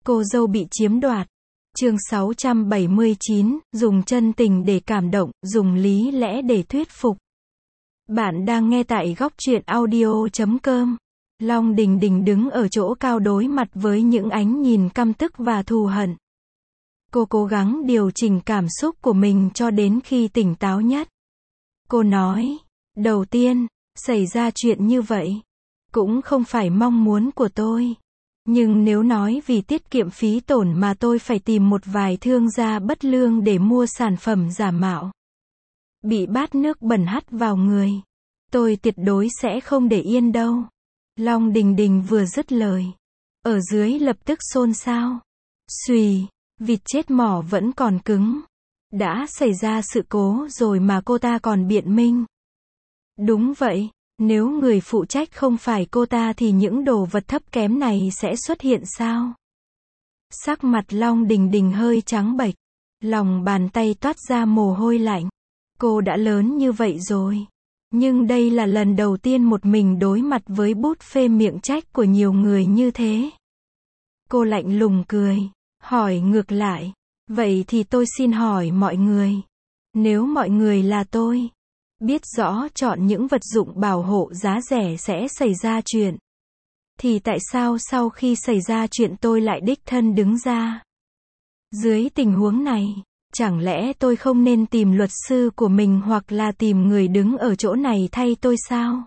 Cô dâu bị chiếm đoạt. Chương 679, dùng chân tình để cảm động, dùng lý lẽ để thuyết phục. Bạn đang nghe tại góc truyện audio.com. Long Đình Đình đứng ở chỗ cao đối mặt với những ánh nhìn căm tức và thù hận. Cô cố gắng điều chỉnh cảm xúc của mình cho đến khi tỉnh táo nhất. Cô nói, đầu tiên, xảy ra chuyện như vậy, cũng không phải mong muốn của tôi. Nhưng nếu nói vì tiết kiệm phí tổn mà tôi phải tìm một vài thương gia bất lương để mua sản phẩm giả mạo, bị bát nước bẩn hắt vào người, tôi tuyệt đối sẽ không để yên đâu. Long Đình Đình vừa dứt lời, ở dưới lập tức xôn xao. Xùy, vịt chết mỏ vẫn còn cứng. Đã xảy ra sự cố rồi mà cô ta còn biện minh. Đúng vậy, nếu người phụ trách không phải cô ta thì những đồ vật thấp kém này sẽ xuất hiện sao? Sắc mặt Long Đình Đình hơi trắng bệch, lòng bàn tay toát ra mồ hôi lạnh. Cô đã lớn như vậy rồi, nhưng đây là lần đầu tiên một mình đối mặt với bút phê miệng trách của nhiều người như thế. Cô lạnh lùng cười, hỏi ngược lại, vậy thì tôi xin hỏi mọi người, nếu mọi người là tôi, biết rõ chọn những vật dụng bảo hộ giá rẻ sẽ xảy ra chuyện, thì tại sao sau khi xảy ra chuyện tôi lại đích thân đứng ra? Dưới tình huống này, chẳng lẽ tôi không nên tìm luật sư của mình hoặc là tìm người đứng ở chỗ này thay tôi sao?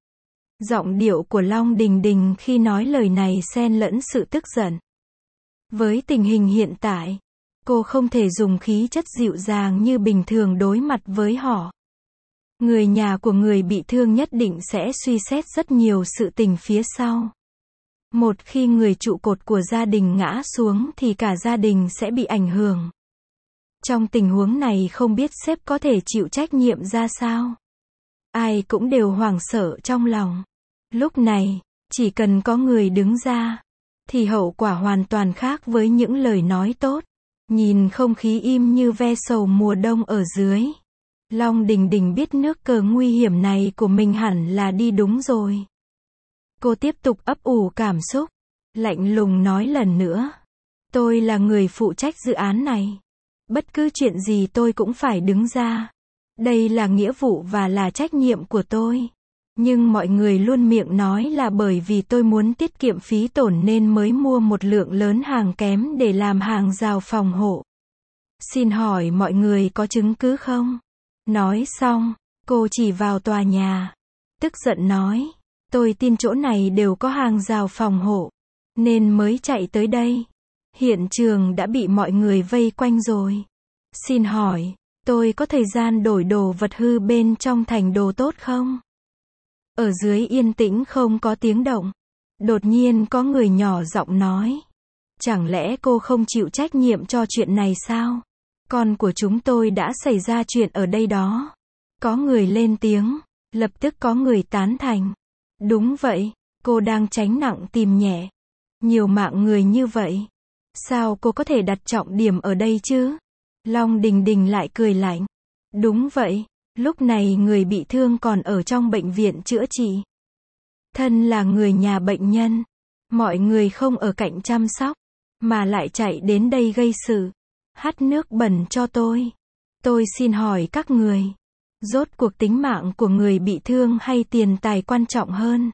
Giọng điệu của Long Đình Đình khi nói lời này xen lẫn sự tức giận. Với tình hình hiện tại, cô không thể dùng khí chất dịu dàng như bình thường đối mặt với họ. Người nhà của người bị thương nhất định sẽ suy xét rất nhiều sự tình phía sau. Một khi người trụ cột của gia đình ngã xuống thì cả gia đình sẽ bị ảnh hưởng. Trong tình huống này không biết sếp có thể chịu trách nhiệm ra sao. Ai cũng đều hoảng sợ trong lòng. Lúc này, chỉ cần có người đứng ra, thì hậu quả hoàn toàn khác với những lời nói tốt. Nhìn không khí im như ve sầu mùa đông ở dưới, Long Đình Đình biết nước cờ nguy hiểm này của mình hẳn là đi đúng rồi. Cô tiếp tục ấp ủ cảm xúc, lạnh lùng nói lần nữa. Tôi là người phụ trách dự án này. Bất cứ chuyện gì tôi cũng phải đứng ra. Đây là nghĩa vụ và là trách nhiệm của tôi. Nhưng mọi người luôn miệng nói là bởi vì tôi muốn tiết kiệm phí tổn nên mới mua một lượng lớn hàng kém để làm hàng rào phòng hộ. Xin hỏi mọi người có chứng cứ không? Nói xong, cô chỉ vào tòa nhà. Tức giận nói, tôi tin chỗ này đều có hàng rào phòng hộ, nên mới chạy tới đây. Hiện trường đã bị mọi người vây quanh rồi. Xin hỏi, tôi có thời gian đổi đồ vật hư bên trong thành đồ tốt không? Ở dưới yên tĩnh không có tiếng động. Đột nhiên có người nhỏ giọng nói. Chẳng lẽ cô không chịu trách nhiệm cho chuyện này sao? Con của chúng tôi đã xảy ra chuyện ở đây đó. Có người lên tiếng, lập tức có người tán thành. Đúng vậy, cô đang tránh nặng tìm nhẹ. Nhiều mạng người như vậy. Sao cô có thể đặt trọng điểm ở đây chứ? Long Đình Đình lại cười lạnh. Đúng vậy, lúc này người bị thương còn ở trong bệnh viện chữa trị. Thân là người nhà bệnh nhân, mọi người không ở cạnh chăm sóc, mà lại chạy đến đây gây sự, hắt nước bẩn cho tôi. Tôi xin hỏi các người, rốt cuộc tính mạng của người bị thương hay tiền tài quan trọng hơn?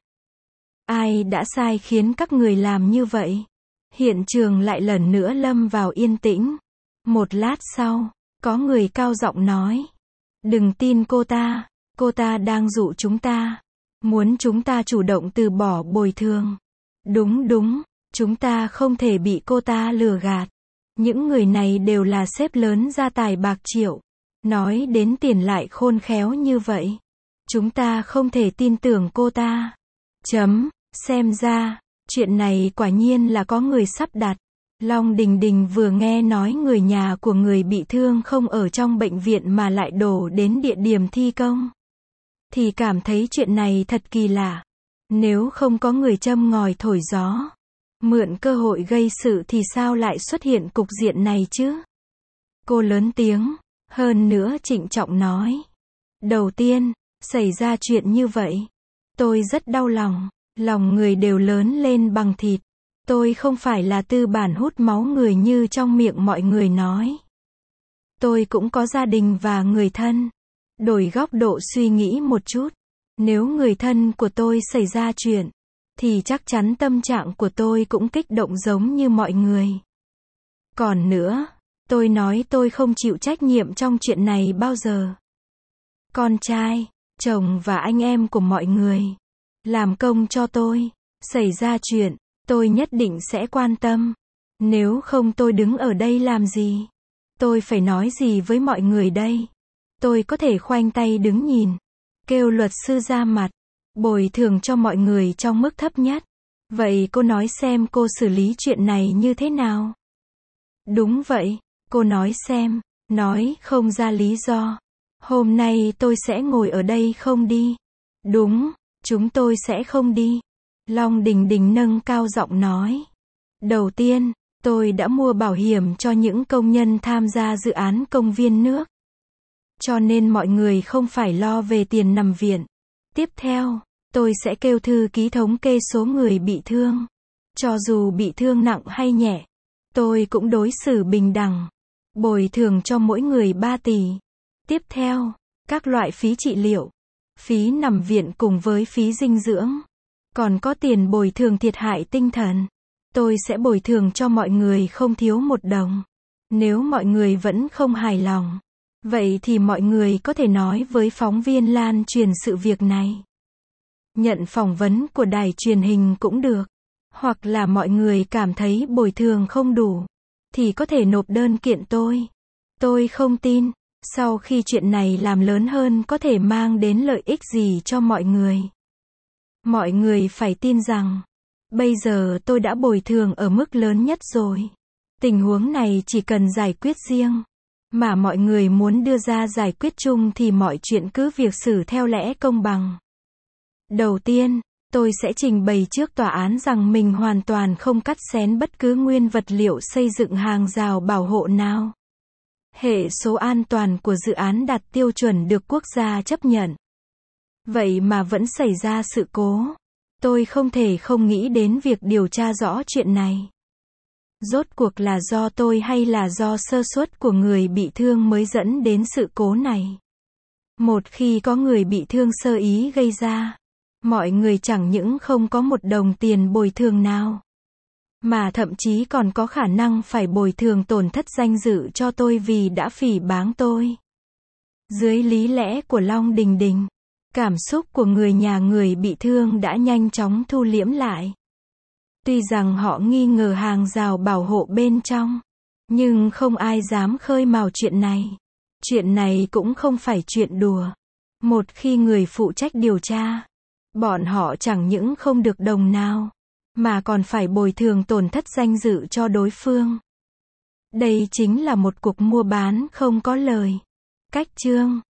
Ai đã sai khiến các người làm như vậy? Hiện trường lại lần nữa lâm vào yên tĩnh. Một lát sau, có người cao giọng nói. Đừng tin cô ta đang dụ chúng ta. Muốn chúng ta chủ động từ bỏ bồi thường. Đúng, chúng ta không thể bị cô ta lừa gạt. Những người này đều là sếp lớn gia tài bạc triệu. Nói đến tiền lại khôn khéo như vậy. Chúng ta không thể tin tưởng cô ta. Xem ra, chuyện này quả nhiên là có người sắp đặt. Long Đình Đình vừa nghe nói người nhà của người bị thương không ở trong bệnh viện mà lại đổ đến địa điểm thi công, thì cảm thấy chuyện này thật kỳ lạ. Nếu không có người châm ngòi thổi gió, mượn cơ hội gây sự thì sao lại xuất hiện cục diện này chứ? Cô lớn tiếng, hơn nữa trịnh trọng nói. Đầu tiên, xảy ra chuyện như vậy, tôi rất đau lòng. Lòng người đều lớn lên bằng thịt. Tôi không phải là tư bản hút máu người như trong miệng mọi người nói. Tôi cũng có gia đình và người thân. Đổi góc độ suy nghĩ một chút. Nếu người thân của tôi xảy ra chuyện, thì chắc chắn tâm trạng của tôi cũng kích động giống như mọi người. Còn nữa, tôi nói tôi không chịu trách nhiệm trong chuyện này bao giờ. Con trai, chồng và anh em của mọi người làm công cho tôi. Xảy ra chuyện, tôi nhất định sẽ quan tâm. Nếu không tôi đứng ở đây làm gì? Tôi phải nói gì với mọi người đây? Tôi có thể khoanh tay đứng nhìn, kêu luật sư ra mặt, bồi thường cho mọi người trong mức thấp nhất. Vậy cô nói xem cô xử lý chuyện này như thế nào? Đúng vậy, cô nói xem. Nói không ra lý do. Hôm nay tôi sẽ ngồi ở đây không đi. Đúng, chúng tôi sẽ không đi. Long Đình Đình nâng cao giọng nói. Đầu tiên, tôi đã mua bảo hiểm cho những công nhân tham gia dự án công viên nước. Cho nên mọi người không phải lo về tiền nằm viện. Tiếp theo, tôi sẽ kêu thư ký thống kê số người bị thương. Cho dù bị thương nặng hay nhẹ, tôi cũng đối xử bình đẳng. Bồi thường cho mỗi người 3 tỷ. Tiếp theo, các loại phí trị liệu, phí nằm viện cùng với phí dinh dưỡng. Còn có tiền bồi thường thiệt hại tinh thần. Tôi sẽ bồi thường cho mọi người không thiếu một đồng. Nếu mọi người vẫn không hài lòng, vậy thì mọi người có thể nói với phóng viên lan truyền sự việc này. Nhận phỏng vấn của đài truyền hình cũng được. Hoặc là mọi người cảm thấy bồi thường không đủ, thì có thể nộp đơn kiện tôi. Tôi không tin, sau khi chuyện này làm lớn hơn có thể mang đến lợi ích gì cho mọi người. Mọi người phải tin rằng, bây giờ tôi đã bồi thường ở mức lớn nhất rồi. Tình huống này chỉ cần giải quyết riêng, mà mọi người muốn đưa ra giải quyết chung thì mọi chuyện cứ việc xử theo lẽ công bằng. Đầu tiên, tôi sẽ trình bày trước tòa án rằng mình hoàn toàn không cắt xén bất cứ nguyên vật liệu xây dựng hàng rào bảo hộ nào. Hệ số an toàn của dự án đạt tiêu chuẩn được quốc gia chấp nhận. Vậy mà vẫn xảy ra sự cố. Tôi không thể không nghĩ đến việc điều tra rõ chuyện này. Rốt cuộc là do tôi hay là do sơ suất của người bị thương mới dẫn đến sự cố này? Một khi có người bị thương sơ ý gây ra, mọi người chẳng những không có một đồng tiền bồi thường nào, mà thậm chí còn có khả năng phải bồi thường tổn thất danh dự cho tôi vì đã phỉ báng tôi. Dưới lý lẽ của Long Đình Đình, cảm xúc của người nhà người bị thương đã nhanh chóng thu liễm lại. Tuy rằng họ nghi ngờ hàng rào bảo hộ bên trong, nhưng không ai dám khơi mào chuyện này. Chuyện này cũng không phải chuyện đùa. Một khi người phụ trách điều tra, bọn họ chẳng những không được đồng nào, mà còn phải bồi thường tổn thất danh dự cho đối phương. Đây chính là một cuộc mua bán không có lời. Cách chương